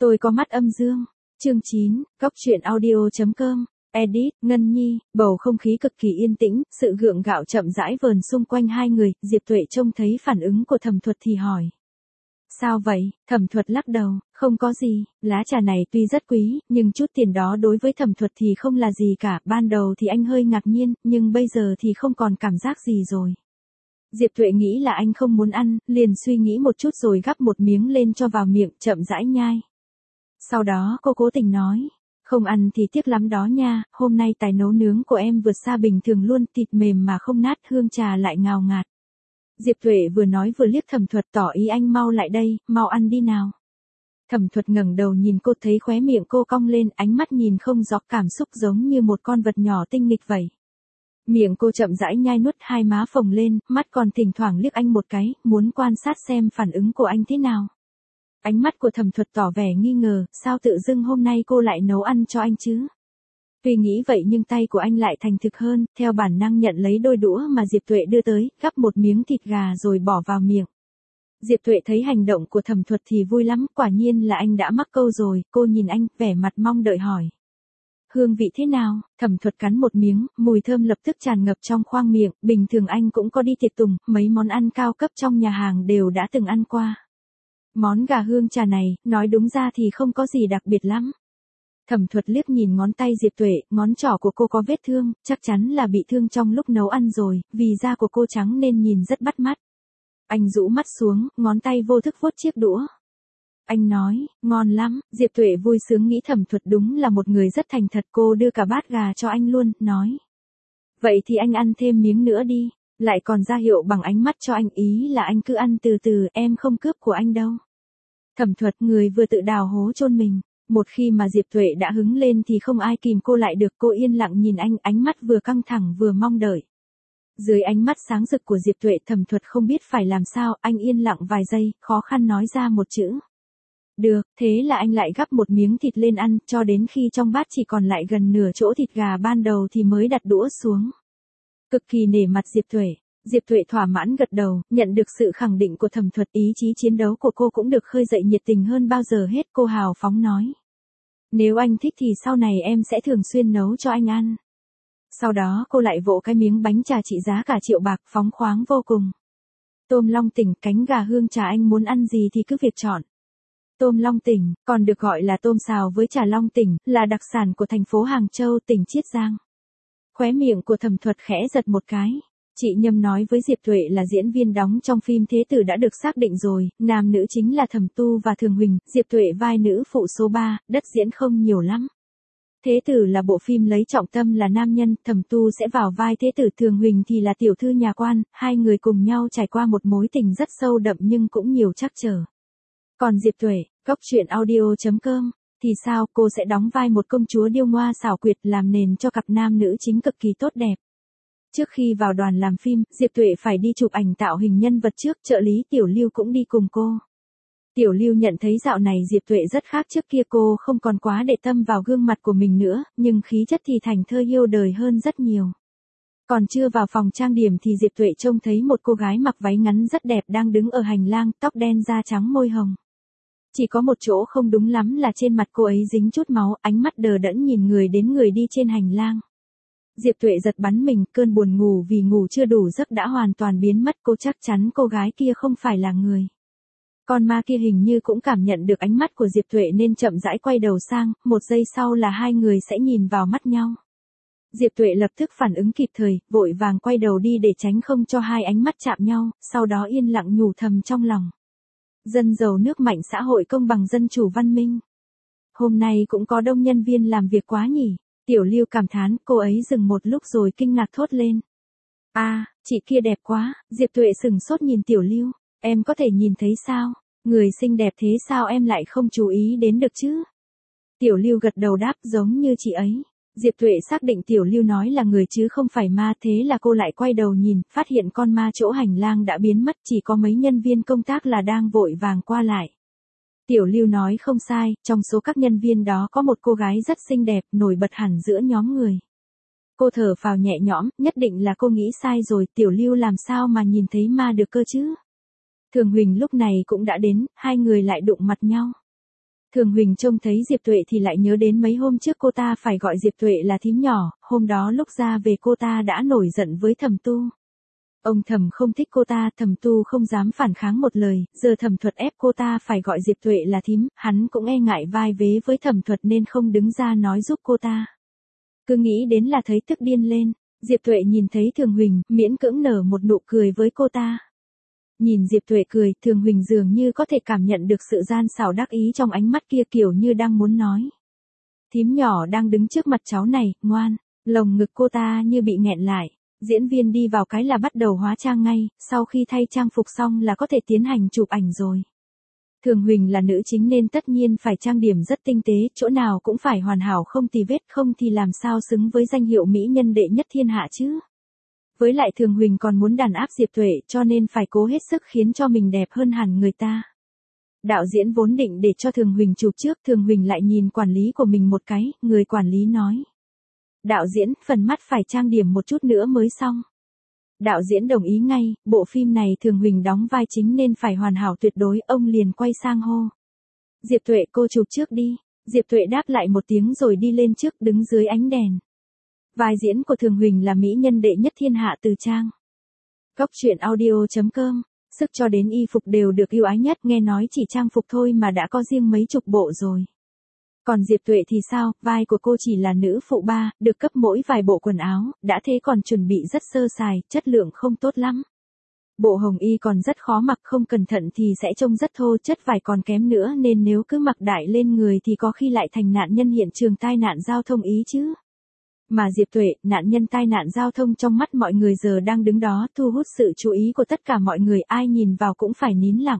Tôi có mắt âm dương. Chương 9, Góc truyện audio.com. Edit, Ngân Nhi, bầu không khí cực kỳ yên tĩnh, sự gượng gạo chậm rãi vờn xung quanh hai người, Diệp Tuệ trông thấy phản ứng của Thẩm Thuật thì hỏi. Sao vậy? Thẩm Thuật lắc đầu, không có gì, lá trà này tuy rất quý, nhưng chút tiền đó đối với Thẩm Thuật thì không là gì cả, ban đầu thì anh hơi ngạc nhiên, nhưng bây giờ thì không còn cảm giác gì rồi. Diệp Tuệ nghĩ là anh không muốn ăn, liền suy nghĩ một chút rồi gắp một miếng lên cho vào miệng, chậm rãi nhai. Sau đó cô cố tình nói, không ăn thì tiếc lắm đó nha, hôm nay tài nấu nướng của em vượt xa bình thường luôn, thịt mềm mà không nát, hương trà lại ngào ngạt. Diệp Tuệ vừa nói vừa liếc Thẩm Thuật tỏ ý anh mau lại đây, mau ăn đi nào. Thẩm Thuật ngẩng đầu nhìn cô thấy khóe miệng cô cong lên, ánh mắt nhìn không rõ cảm xúc giống như một con vật nhỏ tinh nghịch vậy. Miệng cô chậm rãi nhai nuốt, hai má phồng lên, mắt còn thỉnh thoảng liếc anh một cái, muốn quan sát xem phản ứng của anh thế nào. Ánh mắt của Thẩm Thuật tỏ vẻ nghi ngờ, sao tự dưng hôm nay cô lại nấu ăn cho anh chứ? Tuy nghĩ vậy nhưng tay của anh lại thành thực hơn, theo bản năng nhận lấy đôi đũa mà Diệp Tuệ đưa tới, gắp một miếng thịt gà rồi bỏ vào miệng. Diệp Tuệ thấy hành động của Thẩm Thuật thì vui lắm, quả nhiên là anh đã mắc câu rồi, cô nhìn anh, vẻ mặt mong đợi hỏi. Hương vị thế nào? Thẩm Thuật cắn một miếng, mùi thơm lập tức tràn ngập trong khoang miệng, bình thường anh cũng có đi tiệc tùng, mấy món ăn cao cấp trong nhà hàng đều đã từng ăn qua. Món gà hương trà này, nói đúng ra thì không có gì đặc biệt lắm. Thẩm Thuật liếc nhìn ngón tay Diệp Tuệ, ngón trỏ của cô có vết thương, chắc chắn là bị thương trong lúc nấu ăn rồi, vì da của cô trắng nên nhìn rất bắt mắt. Anh rũ mắt xuống, ngón tay vô thức vuốt chiếc đũa. Anh nói, ngon lắm, Diệp Tuệ vui sướng nghĩ Thẩm Thuật đúng là một người rất thành thật, cô đưa cả bát gà cho anh luôn, nói. Vậy thì anh ăn thêm miếng nữa đi, lại còn ra hiệu bằng ánh mắt cho anh, ý là anh cứ ăn từ từ, em không cướp của anh đâu. Thẩm Thuật, người vừa tự đào hố chôn mình. Một khi mà Diệp Tuệ đã hứng lên thì không ai kìm cô lại được, cô yên lặng nhìn anh, ánh mắt vừa căng thẳng vừa mong đợi. Dưới ánh mắt sáng rực của Diệp Tuệ, Thẩm Thuật không biết phải làm sao, anh yên lặng vài giây, khó khăn nói ra một chữ. Được, thế là anh lại gắp một miếng thịt lên ăn, cho đến khi trong bát chỉ còn lại gần nửa chỗ thịt gà ban đầu thì mới đặt đũa xuống. Cực kỳ nể mặt Diệp Tuệ. Diệp Tuệ thỏa mãn gật đầu, nhận được sự khẳng định của Thẩm Thuật, ý chí chiến đấu của cô cũng được khơi dậy nhiệt tình hơn bao giờ hết, cô hào phóng nói. Nếu anh thích thì sau này em sẽ thường xuyên nấu cho anh ăn. Sau đó cô lại vỗ cái miếng bánh trà trị giá cả triệu bạc, phóng khoáng vô cùng. Tôm long tỉnh, cánh gà hương trà, anh muốn ăn gì thì cứ việc chọn. Tôm long tỉnh, còn được gọi là tôm xào với chả long tỉnh, là đặc sản của thành phố Hàng Châu, tỉnh Chiết Giang. Khóe miệng của Thẩm Thuật khẽ giật một cái. Chị Nhâm nói với Diệp Tuệ là diễn viên đóng trong phim Thế Tử đã được xác định rồi, nam nữ chính là Thẩm Tu và Thường Huỳnh, Diệp Tuệ vai nữ phụ số 3, đất diễn không nhiều lắm. Thế Tử là bộ phim lấy trọng tâm là nam nhân, Thẩm Tu sẽ vào vai Thế Tử, Thường Huỳnh thì là tiểu thư nhà quan, hai người cùng nhau trải qua một mối tình rất sâu đậm nhưng cũng nhiều trắc trở. Còn Diệp Tuệ, Góc truyện audio.com, thì sao, cô sẽ đóng vai một công chúa điêu ngoa xảo quyệt, làm nền cho cặp nam nữ chính cực kỳ tốt đẹp. Trước khi vào đoàn làm phim, Diệp Tuệ phải đi chụp ảnh tạo hình nhân vật trước, trợ lý Tiểu Lưu cũng đi cùng cô. Tiểu Lưu nhận thấy dạo này Diệp Tuệ rất khác trước kia, cô không còn quá để tâm vào gương mặt của mình nữa, nhưng khí chất thì thành thơ yêu đời hơn rất nhiều. Còn chưa vào phòng trang điểm thì Diệp Tuệ trông thấy một cô gái mặc váy ngắn rất đẹp đang đứng ở hành lang, tóc đen da trắng môi hồng. Chỉ có một chỗ không đúng lắm là trên mặt cô ấy dính chút máu, ánh mắt đờ đẫn nhìn người đến người đi trên hành lang. Diệp Tuệ giật bắn mình, cơn buồn ngủ vì ngủ chưa đủ giấc đã hoàn toàn biến mất, cô chắc chắn cô gái kia không phải là người. Con ma kia hình như cũng cảm nhận được ánh mắt của Diệp Tuệ nên chậm rãi quay đầu sang, một giây sau là hai người sẽ nhìn vào mắt nhau. Diệp Tuệ lập tức phản ứng kịp thời, vội vàng quay đầu đi để tránh không cho hai ánh mắt chạm nhau, sau đó yên lặng nhủ thầm trong lòng. Dân giàu nước mạnh, xã hội công bằng, dân chủ văn minh. Hôm nay cũng có đông nhân viên làm việc quá nhỉ. Tiểu Lưu cảm thán, cô ấy dừng một lúc rồi kinh ngạc thốt lên. Chị kia đẹp quá, Diệp Tuệ sửng sốt nhìn Tiểu Lưu, em có thể nhìn thấy sao, người xinh đẹp thế sao em lại không chú ý đến được chứ? Tiểu Lưu gật đầu đáp, giống như chị ấy. Diệp Tuệ xác định Tiểu Lưu nói là người chứ không phải ma, thế là cô lại quay đầu nhìn, phát hiện con ma chỗ hành lang đã biến mất, chỉ có mấy nhân viên công tác là đang vội vàng qua lại. Tiểu Lưu nói không sai, trong số các nhân viên đó có một cô gái rất xinh đẹp, nổi bật hẳn giữa nhóm người. Cô thở phào nhẹ nhõm, nhất định là cô nghĩ sai rồi, Tiểu Lưu làm sao mà nhìn thấy ma được cơ chứ? Thường Huỳnh lúc này cũng đã đến, hai người lại đụng mặt nhau. Thường Huỳnh trông thấy Diệp Tuệ thì lại nhớ đến mấy hôm trước cô ta phải gọi Diệp Tuệ là thím nhỏ, hôm đó lúc ra về cô ta đã nổi giận với Thẩm Tu. Ông Thẩm không thích cô ta, Thẩm Tu không dám phản kháng một lời, giờ Thẩm Thuật ép cô ta phải gọi Diệp Tuệ là thím, hắn cũng e ngại vai vế với Thẩm Thuật nên không đứng ra nói giúp cô ta. Cứ nghĩ đến là thấy tức điên lên, Diệp Tuệ nhìn thấy Thường Huỳnh, miễn cưỡng nở một nụ cười với cô ta. Nhìn Diệp Tuệ cười, Thường Huỳnh dường như có thể cảm nhận được sự gian xảo đắc ý trong ánh mắt kia, kiểu như đang muốn nói. Thím nhỏ đang đứng trước mặt cháu này, ngoan, lồng ngực cô ta như bị nghẹn lại. Diễn viên đi vào cái là bắt đầu hóa trang ngay, sau khi thay trang phục xong là có thể tiến hành chụp ảnh rồi. Thường Huỳnh là nữ chính nên tất nhiên phải trang điểm rất tinh tế, chỗ nào cũng phải hoàn hảo không tì vết, không thì làm sao xứng với danh hiệu mỹ nhân đệ nhất thiên hạ chứ. Với lại Thường Huỳnh còn muốn đàn áp Diệp Tuệ cho nên phải cố hết sức khiến cho mình đẹp hơn hẳn người ta. Đạo diễn vốn định để cho Thường Huỳnh chụp trước, Thường Huỳnh lại nhìn quản lý của mình một cái, người quản lý nói. Đạo diễn, phần mắt phải trang điểm một chút nữa mới xong. Đạo diễn đồng ý ngay, bộ phim này Thường Huỳnh đóng vai chính nên phải hoàn hảo tuyệt đối, ông liền quay sang hô. Diệp Tuệ, cô chụp trước đi. Diệp Tuệ đáp lại một tiếng rồi đi lên trước, đứng dưới ánh đèn. Vai diễn của Thường Huỳnh là mỹ nhân đệ nhất thiên hạ Từ Trang. Cóc truyện audio.com, sức cho đến y phục đều được yêu ái nhất, nghe nói chỉ trang phục thôi mà đã có riêng mấy chục bộ rồi. Còn Diệp Tuệ thì sao, vai của cô chỉ là nữ phụ ba, được cấp mỗi vài bộ quần áo, đã thế còn chuẩn bị rất sơ sài, chất lượng không tốt lắm. Bộ hồng y còn rất khó mặc, không cẩn thận thì sẽ trông rất thô, chất vải còn kém nữa nên nếu cứ mặc đại lên người thì có khi lại thành nạn nhân hiện trường tai nạn giao thông ý chứ. Mà Diệp Tuệ, nạn nhân tai nạn giao thông trong mắt mọi người giờ đang đứng đó, thu hút sự chú ý của tất cả mọi người, ai nhìn vào cũng phải nín lặng.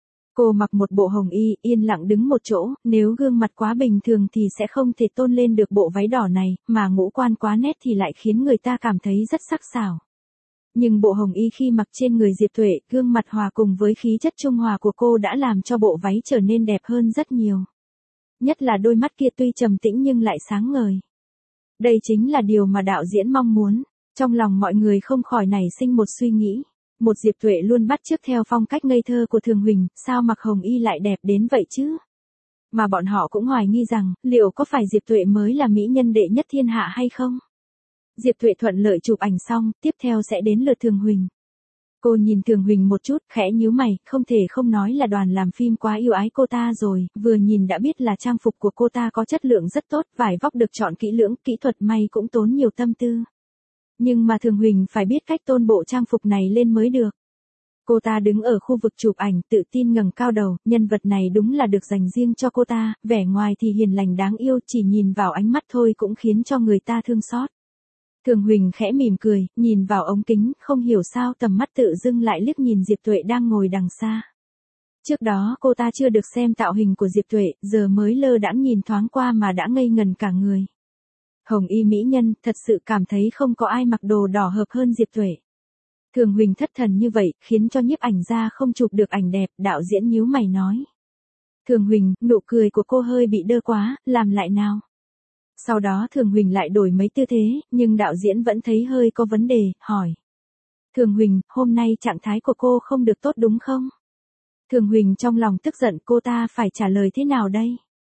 Cô mặc một bộ hồng y, yên lặng đứng một chỗ, nếu gương mặt quá bình thường thì sẽ không thể tôn lên được bộ váy đỏ này, mà ngũ quan quá nét thì lại khiến người ta cảm thấy rất sắc sảo. Nhưng bộ hồng y khi mặc trên người Diệp Tuệ, gương mặt hòa cùng với khí chất trung hòa của cô đã làm cho bộ váy trở nên đẹp hơn rất nhiều. Nhất là đôi mắt kia tuy trầm tĩnh nhưng lại sáng ngời. Đây chính là điều mà đạo diễn mong muốn. Trong lòng mọi người không khỏi nảy sinh một suy nghĩ. Một Diệp Tuệ luôn bắt chước theo phong cách ngây thơ của Thường Huỳnh, sao mặc hồng y lại đẹp đến vậy chứ? Mà bọn họ cũng hoài nghi rằng, liệu có phải Diệp Tuệ mới là mỹ nhân đệ nhất thiên hạ hay không? Diệp Tuệ thuận lợi chụp ảnh xong, tiếp theo sẽ đến lượt Thường Huỳnh. Cô nhìn Thường Huỳnh một chút, khẽ nhíu mày, không thể không nói là đoàn làm phim quá yêu ái cô ta rồi, vừa nhìn đã biết là trang phục của cô ta có chất lượng rất tốt, vải vóc được chọn kỹ lưỡng, kỹ thuật may cũng tốn nhiều tâm tư. Nhưng mà Thường Huỳnh phải biết cách tôn bộ trang phục này lên mới được. Cô ta đứng ở khu vực chụp ảnh, tự tin ngẩng cao đầu, nhân vật này đúng là được dành riêng cho cô ta, vẻ ngoài thì hiền lành đáng yêu, chỉ nhìn vào ánh mắt thôi cũng khiến cho người ta thương xót. Thường Huỳnh khẽ mỉm cười, nhìn vào ống kính, không hiểu sao tầm mắt tự dưng lại liếc nhìn Diệp Tuệ đang ngồi đằng xa. Trước đó cô ta chưa được xem tạo hình của Diệp Tuệ, giờ mới lơ đãng nhìn thoáng qua mà đã ngây ngần cả người. Hồng y mỹ nhân, thật sự cảm thấy không có ai mặc đồ đỏ hợp hơn Diệp Tuệ. Thường Huỳnh thất thần như vậy, khiến cho nhiếp ảnh gia không chụp được ảnh đẹp, đạo diễn nhíu mày nói. Thường Huỳnh, nụ cười của cô hơi bị đơ quá, làm lại nào. Sau đó Thường Huỳnh lại đổi mấy tư thế, nhưng đạo diễn vẫn thấy hơi có vấn đề, hỏi. Thường Huỳnh, hôm nay trạng thái của cô không được tốt đúng không? Thường Huỳnh trong lòng tức giận, cô ta phải trả lời thế nào đây?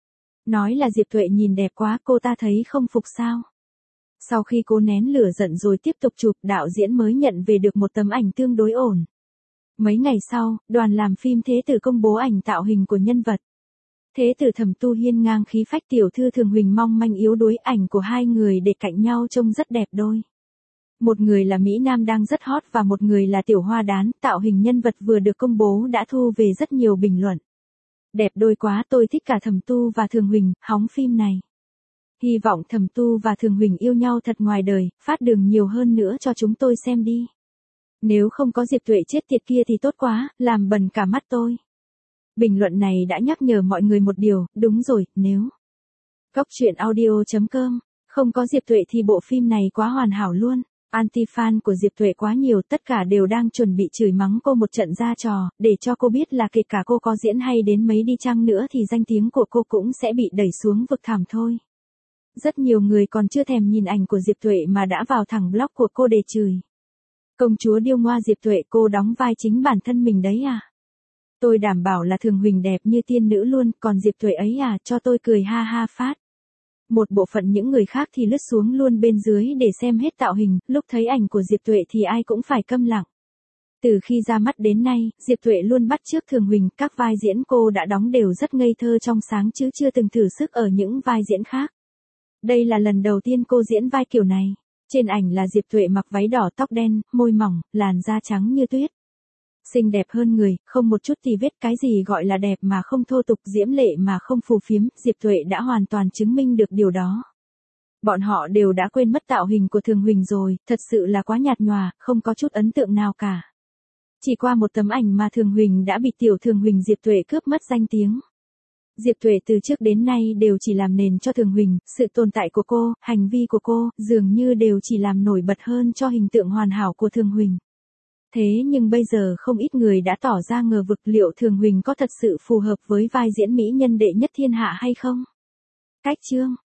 Nói là Diệp Tuệ nhìn đẹp quá, cô ta thấy không phục sao? Sau khi cô nén lửa giận rồi tiếp tục chụp, đạo diễn mới nhận về được một tấm ảnh tương đối ổn. Mấy ngày sau, đoàn làm phim Thế Tử công bố ảnh tạo hình của nhân vật. Thế Tử Thẩm Tu hiên ngang khí phách, tiểu thư Thường Huỳnh mong manh yếu đuối, ảnh của hai người để cạnh nhau trông rất đẹp đôi. Một người là Mỹ Nam đang rất hot và một người là tiểu hoa đán, tạo hình nhân vật vừa được công bố đã thu về rất nhiều bình luận. Đẹp đôi quá, tôi thích cả Thẩm Tu và Thường Huỳnh, hóng phim này. Hy vọng Thẩm Tu và Thường Huỳnh yêu nhau thật ngoài đời, phát đường nhiều hơn nữa cho chúng tôi xem đi. Nếu không có Diệp Tuệ chết tiệt kia thì tốt quá, làm bẩn cả mắt tôi. Bình luận này đã nhắc nhở mọi người một điều, đúng rồi, nếu Cóc truyện audio.com không có Diệp Tuệ thì bộ phim này quá hoàn hảo luôn. Anti-fan của Diệp Tuệ quá nhiều, tất cả đều đang chuẩn bị chửi mắng cô một trận ra trò, để cho cô biết là kể cả cô có diễn hay đến mấy đi chăng nữa thì danh tiếng của cô cũng sẽ bị đẩy xuống vực thẳm thôi. Rất nhiều người còn chưa thèm nhìn ảnh của Diệp Tuệ mà đã vào thẳng blog của cô để chửi. Công chúa điêu ngoa Diệp Tuệ, cô đóng vai chính bản thân mình đấy à? Tôi đảm bảo là Thường Huỳnh đẹp như tiên nữ luôn, còn Diệp Tuệ ấy à, cho tôi cười ha ha phát. Một bộ phận những người khác thì lướt xuống luôn bên dưới để xem hết tạo hình, lúc thấy ảnh của Diệp Tuệ thì ai cũng phải câm lặng. Từ khi ra mắt đến nay, Diệp Tuệ luôn bắt chước Thường Huỳnh, các vai diễn cô đã đóng đều rất ngây thơ trong sáng chứ chưa từng thử sức ở những vai diễn khác. Đây là lần đầu tiên cô diễn vai kiểu này. Trên ảnh là Diệp Tuệ mặc váy đỏ tóc đen, môi mỏng, làn da trắng như tuyết. Xinh đẹp hơn người, không một chút tì vết, cái gì gọi là đẹp mà không thô tục, diễm lệ mà không phù phiếm, Diệp Tuệ đã hoàn toàn chứng minh được điều đó. Bọn họ đều đã quên mất tạo hình của Thường Huỳnh rồi, thật sự là quá nhạt nhòa, không có chút ấn tượng nào cả. Chỉ qua một tấm ảnh mà Thường Huỳnh đã bị tiểu Thường Huỳnh Diệp Tuệ cướp mất danh tiếng. Diệp Tuệ từ trước đến nay đều chỉ làm nền cho Thường Huỳnh, sự tồn tại của cô, hành vi của cô, dường như đều chỉ làm nổi bật hơn cho hình tượng hoàn hảo của Thường Huỳnh. Thế nhưng bây giờ không ít người đã tỏ ra ngờ vực liệu Thường Huỳnh có thật sự phù hợp với vai diễn mỹ nhân đệ nhất thiên hạ hay không? Cách chương